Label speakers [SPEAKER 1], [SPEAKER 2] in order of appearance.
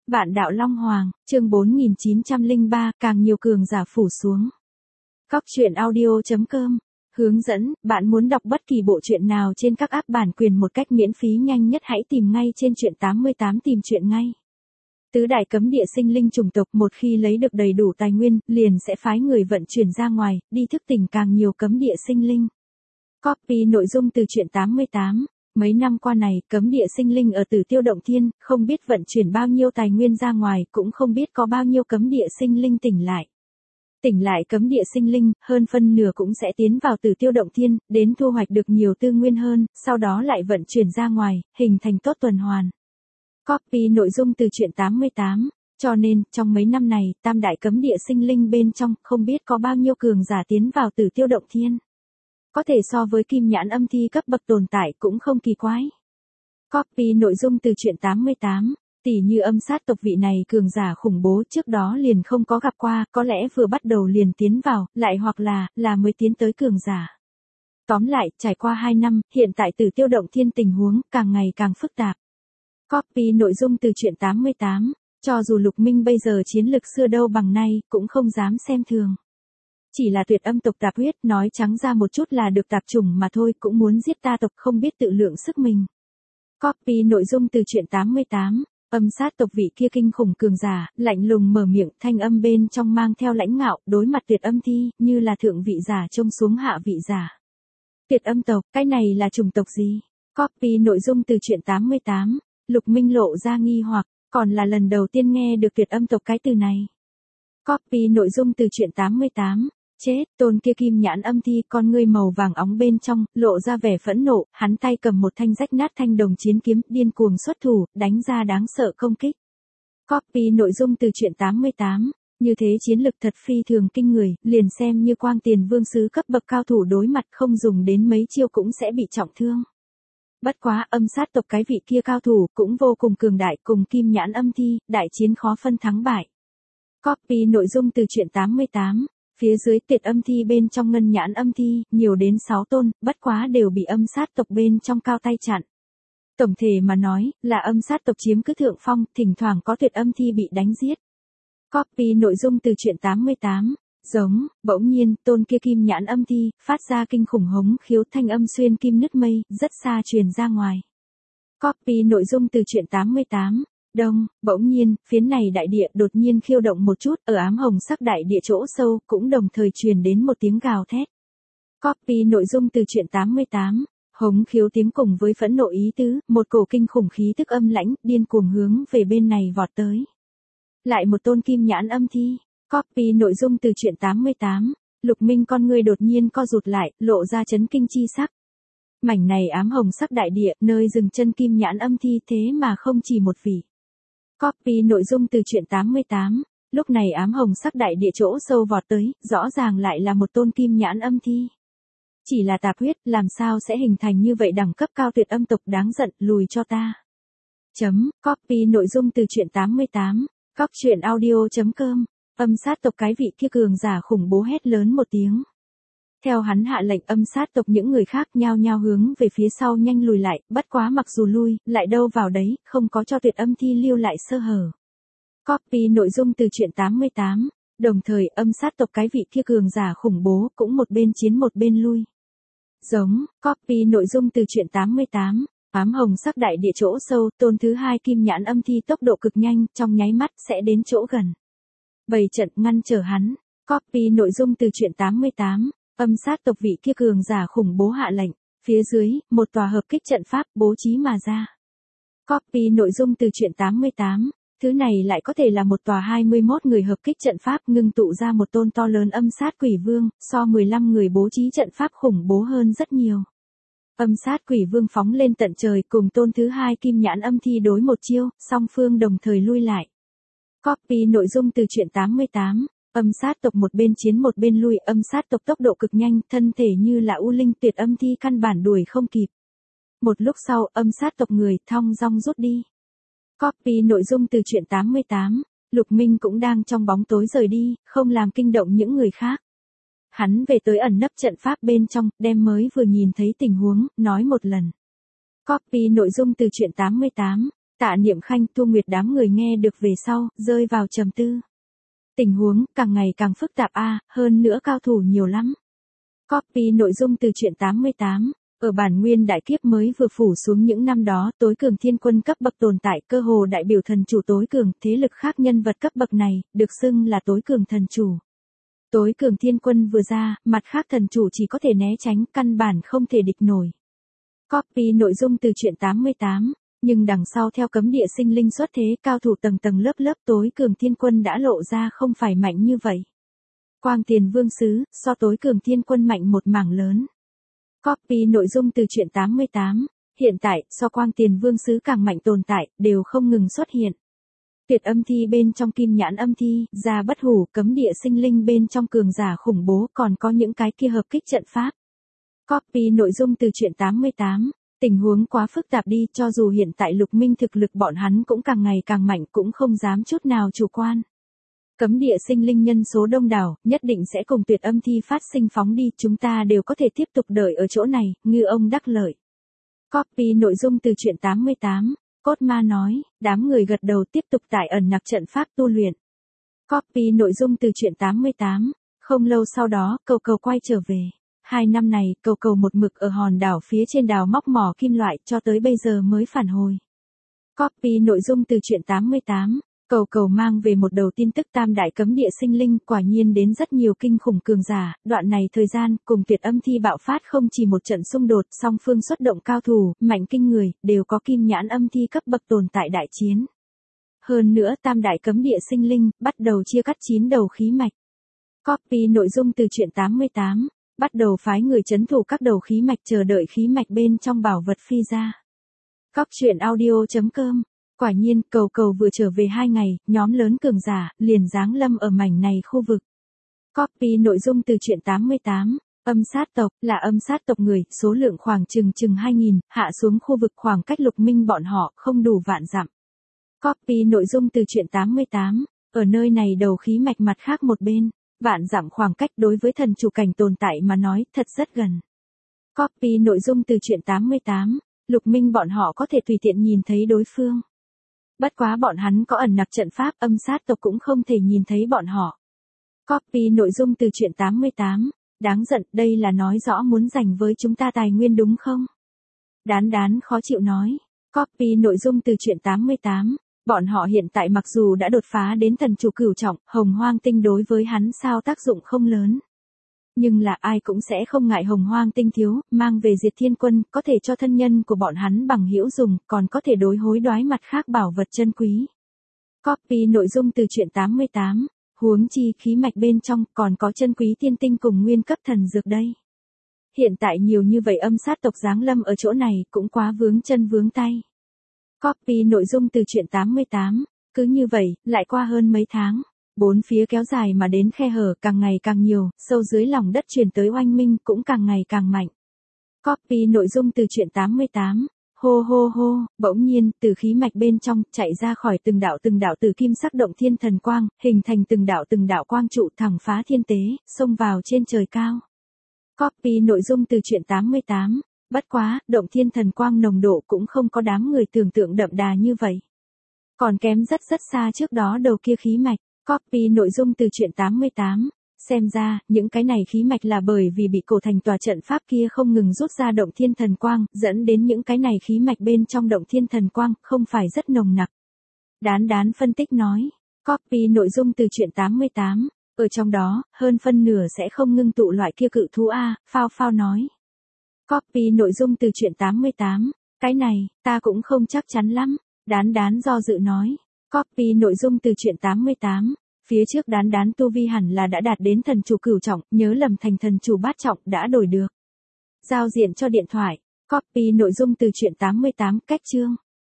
[SPEAKER 1] Vạn đạo Long Hoàng, chương 4903, càng nhiều cường giả phủ xuống. Cóc truyện audio.com. Hướng dẫn, bạn muốn đọc bất kỳ bộ truyện nào trên các app bản quyền một cách miễn phí nhanh nhất hãy tìm ngay trên truyện 88 tìm truyện ngay. Tứ đại cấm địa sinh linh chủng tộc một khi lấy được đầy đủ tài nguyên, liền sẽ phái người vận chuyển ra ngoài, đi thức tỉnh càng nhiều cấm địa sinh linh. Copy nội dung từ truyện 88. Mấy năm qua này, cấm địa sinh linh ở Tử Tiêu Động Thiên, không biết vận chuyển bao nhiêu tài nguyên ra ngoài, cũng không biết có bao nhiêu cấm địa sinh linh tỉnh lại. Tỉnh lại cấm địa sinh linh, hơn phân nửa cũng sẽ tiến vào Tử Tiêu Động Thiên, đến thu hoạch được nhiều tư nguyên hơn, sau đó lại vận chuyển ra ngoài, hình thành tốt tuần hoàn. Copy nội dung từ truyện 88. Cho nên, trong mấy năm này, tam đại cấm địa sinh linh bên trong, không biết có bao nhiêu cường giả tiến vào Tử Tiêu Động Thiên. Có thể so với kim nhãn âm thi cấp bậc tồn tại cũng không kỳ quái. Copy nội dung từ truyện 88. Tỷ như âm sát tộc vị này cường giả khủng bố trước đó liền không có gặp qua, có lẽ vừa bắt đầu liền tiến vào, lại hoặc là mới tiến tới cường giả. Tóm lại, trải qua 2 năm, hiện tại Tử Tiêu Động Thiên tình huống càng ngày càng phức tạp. Copy nội dung từ truyện 88. Cho dù Lục Minh bây giờ chiến lực xưa đâu bằng nay, cũng không dám xem thường. Chỉ là tuyệt âm tộc tạp huyết, nói trắng ra một chút là được tạp chủng mà thôi, cũng muốn giết ta tộc không biết tự lượng sức mình. Copy nội dung từ truyện 88. Âm sát tộc vị kia kinh khủng cường giả, lạnh lùng mở miệng, thanh âm bên trong mang theo lãnh ngạo, đối mặt tuyệt âm thi, như là thượng vị giả trông xuống hạ vị giả. Tuyệt âm tộc, cái này là chủng tộc gì? Copy nội dung từ truyện 88. Lục Minh lộ ra nghi hoặc, còn là lần đầu tiên nghe được tuyệt âm tộc cái từ này. Copy nội dung từ truyện 88. Chết, tôn kia kim nhãn âm thi, con ngươi màu vàng óng bên trong, lộ ra vẻ phẫn nộ, hắn tay cầm một thanh rách nát thanh đồng chiến kiếm, điên cuồng xuất thủ, đánh ra đáng sợ công kích. Copy nội dung từ truyện 88. Như thế chiến lực thật phi thường kinh người, liền xem như Quang Tiền Vương sứ cấp bậc cao thủ đối mặt không dùng đến mấy chiêu cũng sẽ bị trọng thương. Bất quá âm sát tộc cái vị kia cao thủ cũng vô cùng cường đại, cùng kim nhãn âm thi, đại chiến khó phân thắng bại. Copy nội dung từ truyện 88. Phía dưới tuyệt âm thi bên trong ngân nhãn âm thi, nhiều đến 6 tôn, bất quá đều bị âm sát tộc bên trong cao tay chặn. Tổng thể mà nói, là âm sát tộc chiếm cứ thượng phong, thỉnh thoảng có tuyệt âm thi bị đánh giết. Copy nội dung từ truyện 88. Giống, bỗng nhiên, tôn kia kim nhãn âm thi, phát ra kinh khủng hống khiếu thanh âm xuyên kim nứt mây, rất xa truyền ra ngoài. Copy nội dung từ truyện 88. Đông, bỗng nhiên, phiến này đại địa đột nhiên khiêu động một chút, ở ám hồng sắc đại địa chỗ sâu, cũng đồng thời truyền đến một tiếng gào thét. Copy nội dung từ truyện 88. Hống khiếu tiếng cùng với phẫn nộ ý tứ, một cổ kinh khủng khí tức âm lãnh, điên cuồng hướng về bên này vọt tới. Lại một tôn kim nhãn âm thi. Copy nội dung từ truyện 88. Lục Minh con ngươi đột nhiên co rụt lại, lộ ra chấn kinh chi sắc. Mảnh này ám hồng sắc đại địa, nơi dừng chân kim nhãn âm thi thế mà không chỉ một vị. Copy nội dung từ truyện 88. Lúc này ám hồng sắc đại địa chỗ sâu vọt tới, rõ ràng lại là một tôn kim nhãn âm thi. Chỉ là tạp huyết, làm sao sẽ hình thành như vậy đẳng cấp cao tuyệt âm tộc đáng giận, lùi cho ta. Copy nội dung từ truyện 88. Cóc truyện audio.com. Âm sát tộc cái vị kia cường giả khủng bố hét lớn một tiếng. Theo hắn hạ lệnh âm sát tộc những người khác nhao nhao hướng về phía sau nhanh lùi lại, bất quá mặc dù lui, lại đâu vào đấy, không có cho tuyệt âm thi lưu lại sơ hở. Copy nội dung từ truyện 88. Đồng thời âm sát tộc cái vị kia cường giả khủng bố cũng một bên chiến một bên lui. Giống, copy nội dung từ truyện 88. Ám hồng sắc đại địa chỗ sâu, tôn thứ hai kim nhãn âm thi tốc độ cực nhanh, trong nháy mắt sẽ đến chỗ gần. Bày trận ngăn trở hắn. Copy nội dung từ truyện 88. Âm sát tộc vị kia cường giả khủng bố hạ lệnh, phía dưới, một tòa hợp kích trận pháp bố trí mà ra. Copy nội dung từ truyện 88. Thứ này lại có thể là một tòa 21 người hợp kích trận pháp ngưng tụ ra một tôn to lớn âm sát quỷ vương, so 15 người bố trí trận pháp khủng bố hơn rất nhiều. Âm sát quỷ vương phóng lên tận trời cùng tôn thứ hai kim nhãn âm thi đối một chiêu, song phương đồng thời lui lại. Copy nội dung từ truyện 88. Âm sát tộc một bên chiến một bên lui, âm sát tộc tốc độ cực nhanh, thân thể như là u linh, tuyệt âm thi căn bản đuổi không kịp. Một lúc sau, âm sát tộc người thong dong rút đi. Copy nội dung từ truyện 88. Lục Minh cũng đang trong bóng tối rời đi, không làm kinh động những người khác. Hắn về tới ẩn nấp trận pháp bên trong, đem mới vừa nhìn thấy tình huống, nói một lần. Copy nội dung từ truyện 88. Tạ Niệm Khanh, Thu Nguyệt đám người nghe được về sau, rơi vào trầm tư. Tình huống càng ngày càng phức tạp hơn nữa cao thủ nhiều lắm. Copy nội dung từ truyện 88. Ở bản nguyên đại kiếp mới vừa phủ xuống những năm đó, tối cường thiên quân cấp bậc tồn tại, cơ hồ đại biểu thần chủ tối cường, thế lực khác nhân vật cấp bậc này, được xưng là tối cường thần chủ. Tối cường thiên quân vừa ra, mặt khác thần chủ chỉ có thể né tránh, căn bản không thể địch nổi. Copy nội dung từ truyện 88. Nhưng đằng sau theo cấm địa sinh linh xuất thế, cao thủ tầng tầng lớp lớp, tối cường thiên quân đã lộ ra không phải mạnh như vậy. Quang Tiền Vương Sứ, so tối cường thiên quân mạnh một mảng lớn. Copy nội dung từ truyện 88. Hiện tại, so Quang Tiền Vương Sứ càng mạnh tồn tại, đều không ngừng xuất hiện. Tuyệt âm thi bên trong kim nhãn âm thi, Gia Bất Hủ, cấm địa sinh linh bên trong cường giả khủng bố, còn có những cái kia hợp kích trận pháp. Copy nội dung từ truyện 88. Tình huống quá phức tạp đi, cho dù hiện tại Lục Minh thực lực bọn hắn cũng càng ngày càng mạnh, cũng không dám chút nào chủ quan. Cấm địa sinh linh nhân số đông đảo, nhất định sẽ cùng tuyệt âm thi phát sinh phóng đi, chúng ta đều có thể tiếp tục đợi ở chỗ này, ngư ông đắc lợi. Copy nội dung từ truyện 88. Cốt Ma nói, đám người gật đầu tiếp tục tại ẩn nặc trận pháp tu luyện. Copy nội dung từ truyện 88. Không lâu sau đó, Cầu Cầu quay trở về. 2 năm này, Cầu Cầu một mực ở hòn đảo phía trên đào móc mỏ kim loại, cho tới bây giờ mới phản hồi. Copy nội dung từ truyện 88. Cầu Cầu mang về một đầu tin tức tam đại cấm địa sinh linh, quả nhiên đến rất nhiều kinh khủng cường giả, đoạn này thời gian, cùng tuyệt âm thi bạo phát không chỉ một trận xung đột, song phương xuất động cao thủ, mạnh kinh người, đều có kim nhãn âm thi cấp bậc tồn tại đại chiến. Hơn nữa tam đại cấm địa sinh linh, bắt đầu chia cắt 9 đầu khí mạch. Copy nội dung từ truyện 88. Bắt đầu phái người trấn thủ các đầu khí mạch, chờ đợi khí mạch bên trong bảo vật phi ra. Cóc truyện audio.com. Quả nhiên, Cầu Cầu vừa trở về 2 ngày, nhóm lớn cường giả, liền giáng lâm ở mảnh này khu vực. Copy nội dung từ truyện 88. Âm sát tộc, là âm sát tộc người, số lượng khoảng chừng 2.000, hạ xuống khu vực khoảng cách Lục Minh bọn họ, không đủ vạn dặm. Copy nội dung từ truyện 88. Ở nơi này đầu khí mạch mặt khác một bên. Vạn dặm khoảng cách đối với thần chủ cảnh tồn tại mà nói, thật rất gần. Copy nội dung từ truyện 88. Lục Minh bọn họ có thể tùy tiện nhìn thấy đối phương. Bất quá bọn hắn có ẩn nặc trận pháp, âm sát tộc cũng không thể nhìn thấy bọn họ. Copy nội dung từ truyện 88. Đáng giận, đây là nói rõ muốn giành với chúng ta tài nguyên đúng không? Đán Đán khó chịu nói. Copy nội dung từ truyện 88. Bọn họ hiện tại mặc dù đã đột phá đến thần chủ cửu trọng, hồng hoang tinh đối với hắn sao tác dụng không lớn. Nhưng là ai cũng sẽ không ngại hồng hoang tinh thiếu, mang về diệt thiên quân, có thể cho thân nhân của bọn hắn bằng hữu dùng, còn có thể đối hối đoái mặt khác bảo vật chân quý. Copy nội dung từ truyện 88. Huống chi khí mạch bên trong còn có chân quý tiên tinh cùng nguyên cấp thần dược đây. Hiện tại nhiều như vậy âm sát tộc giáng lâm ở chỗ này cũng quá vướng chân vướng tay. Copy nội dung từ truyện 88. Cứ như vậy, lại qua hơn mấy tháng. Bốn phía kéo dài mà đến khe hở càng ngày càng nhiều, sâu dưới lòng đất truyền tới oanh minh cũng càng ngày càng mạnh. Copy nội dung từ truyện 88. Hô hô hô, bỗng nhiên, từ khí mạch bên trong, chạy ra khỏi từng đạo từ kim sắc động thiên thần quang, hình thành từng đạo quang trụ thẳng phá thiên tế, xông vào trên trời cao. Copy nội dung từ truyện 88. Bất quá, động thiên thần quang nồng độ cũng không có đám người tưởng tượng đậm đà như vậy. Còn kém rất xa trước đó đầu kia khí mạch. Copy nội dung từ truyện 88. Xem ra, những cái này khí mạch là bởi vì bị cổ thành tòa trận pháp kia không ngừng rút ra động thiên thần quang, dẫn đến những cái này khí mạch bên trong động thiên thần quang, không phải rất nồng nặc. Đán Đán phân tích nói. Copy nội dung từ truyện 88. Ở trong đó, hơn phân nửa sẽ không ngưng tụ loại kia cự thú Phao Phao nói. Copy nội dung từ truyện 88. Cái này, ta cũng không chắc chắn lắm. Đán Đán do dự nói. Copy nội dung từ truyện 88. Phía trước Đán Đán tu vi hẳn là đã đạt đến thần chủ cửu trọng, nhớ lầm thành thần chủ bát trọng đã đổi được. Giao diện cho điện thoại. Copy nội dung từ truyện 88. Cách chương.